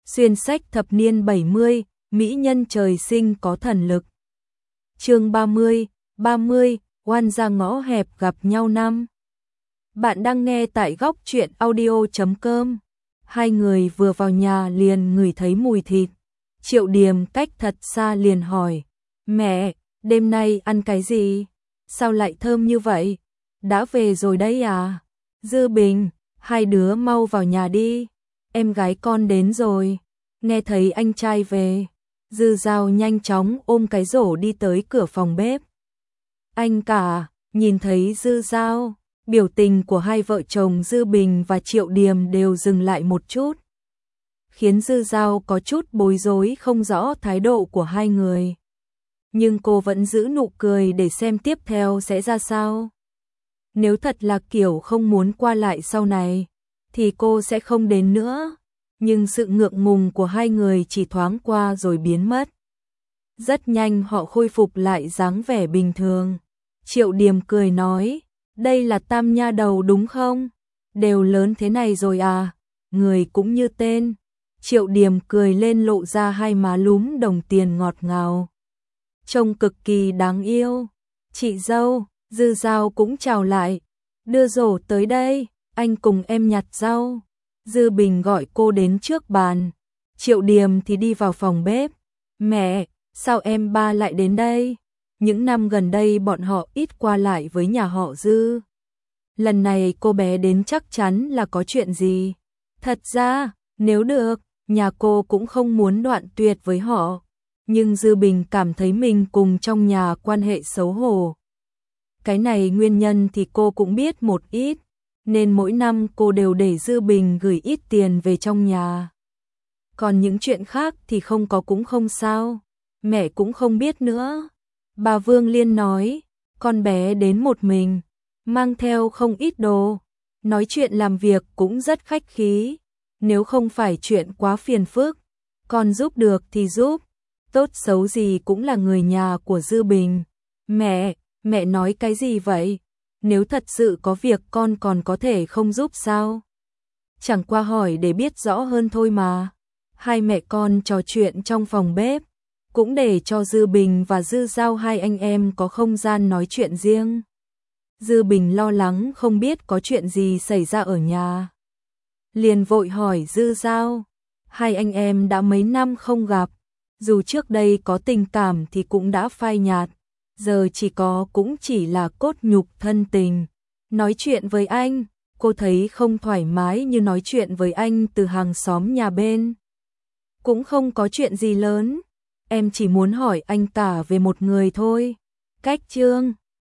Xuyên sách thập niên 70, mỹ nhân trời sinh có thần lực. Chương 30, oan ra ngõ hẹp gặp nhau năm. Bạn đang nghe tại góc truyện audio.com. Hai người vừa vào nhà liền ngửi thấy mùi thịt. Triệu Điềm cách thật xa liền hỏi: "Mẹ, đêm nay ăn cái gì? Sao lại thơm như vậy? Đã về rồi đấy à?" "Dư Bình, hai đứa mau vào nhà đi. Em gái con đến rồi." Nghe thấy anh trai về, Dư Dao nhanh chóng ôm cái rổ đi tới cửa phòng bếp. Anh cả, nhìn thấy Dư Dao, biểu tình của hai vợ chồng Dư Bình và Triệu Điềm đều dừng lại một chút, khiến Dư Dao có chút bối rối không rõ thái độ của hai người. Nhưng cô vẫn giữ nụ cười để xem tiếp theo sẽ ra sao. Nếu thật là kiểu không muốn qua lại sau này, thì cô sẽ không đến nữa. Nhưng sự ngượng ngùng của hai người chỉ thoáng qua rồi biến mất. Rất nhanh họ khôi phục lại dáng vẻ bình thường. Triệu Điềm cười nói: "Đây là Tam nha đầu đúng không? Đều lớn thế này rồi à, người cũng như tên." Triệu Điềm cười lên lộ ra hai má lúm đồng tiền ngọt ngào, trông cực kỳ đáng yêu. "Chị dâu." Dư Dao cũng chào lại: "Đưa rổ tới đây, anh cùng em nhặt rau." Dư Bình gọi cô đến trước bàn. Triệu Điềm thì đi vào phòng bếp. "Mẹ, sao em ba lại đến đây?" Những năm gần đây bọn họ ít qua lại với nhà họ Dư. Lần này cô bé đến chắc chắn là có chuyện gì. Thật ra, nếu được, nhà cô cũng không muốn đoạn tuyệt với họ. Nhưng Dư Bình cảm thấy mình cùng trong nhà quan hệ xấu hổ. Cái này nguyên nhân thì cô cũng biết một ít. Nên mỗi năm cô đều để Dư Bình gửi ít tiền về trong nhà. Còn những chuyện khác thì không có cũng không sao. Mẹ cũng không biết nữa. Bà Vương Liên nói, con bé đến một mình, mang theo không ít đồ. Nói chuyện làm việc cũng rất khách khí. Nếu không phải chuyện quá phiền phức, con giúp được thì giúp. Tốt xấu gì cũng là người nhà của Dư Bình. Mẹ nói cái gì vậy? Nếu thật sự có việc con còn có thể không giúp sao? Chẳng qua hỏi để biết rõ hơn thôi mà. Hai mẹ con trò chuyện trong phòng bếp, cũng để cho Dư Bình và Dư Dao hai anh em có không gian nói chuyện riêng. Dư Bình lo lắng không biết có chuyện gì xảy ra ở nhà, liền vội hỏi Dư Dao. Hai anh em đã mấy năm không gặp, dù trước đây có tình cảm thì cũng đã phai nhạt. Giờ cũng chỉ là cốt nhục thân tình. Nói chuyện với anh, cô thấy không thoải mái như nói chuyện với anh từ hàng xóm nhà bên. Cũng không có chuyện gì lớn, em chỉ muốn hỏi anh cả về một người thôi. Cách Trương,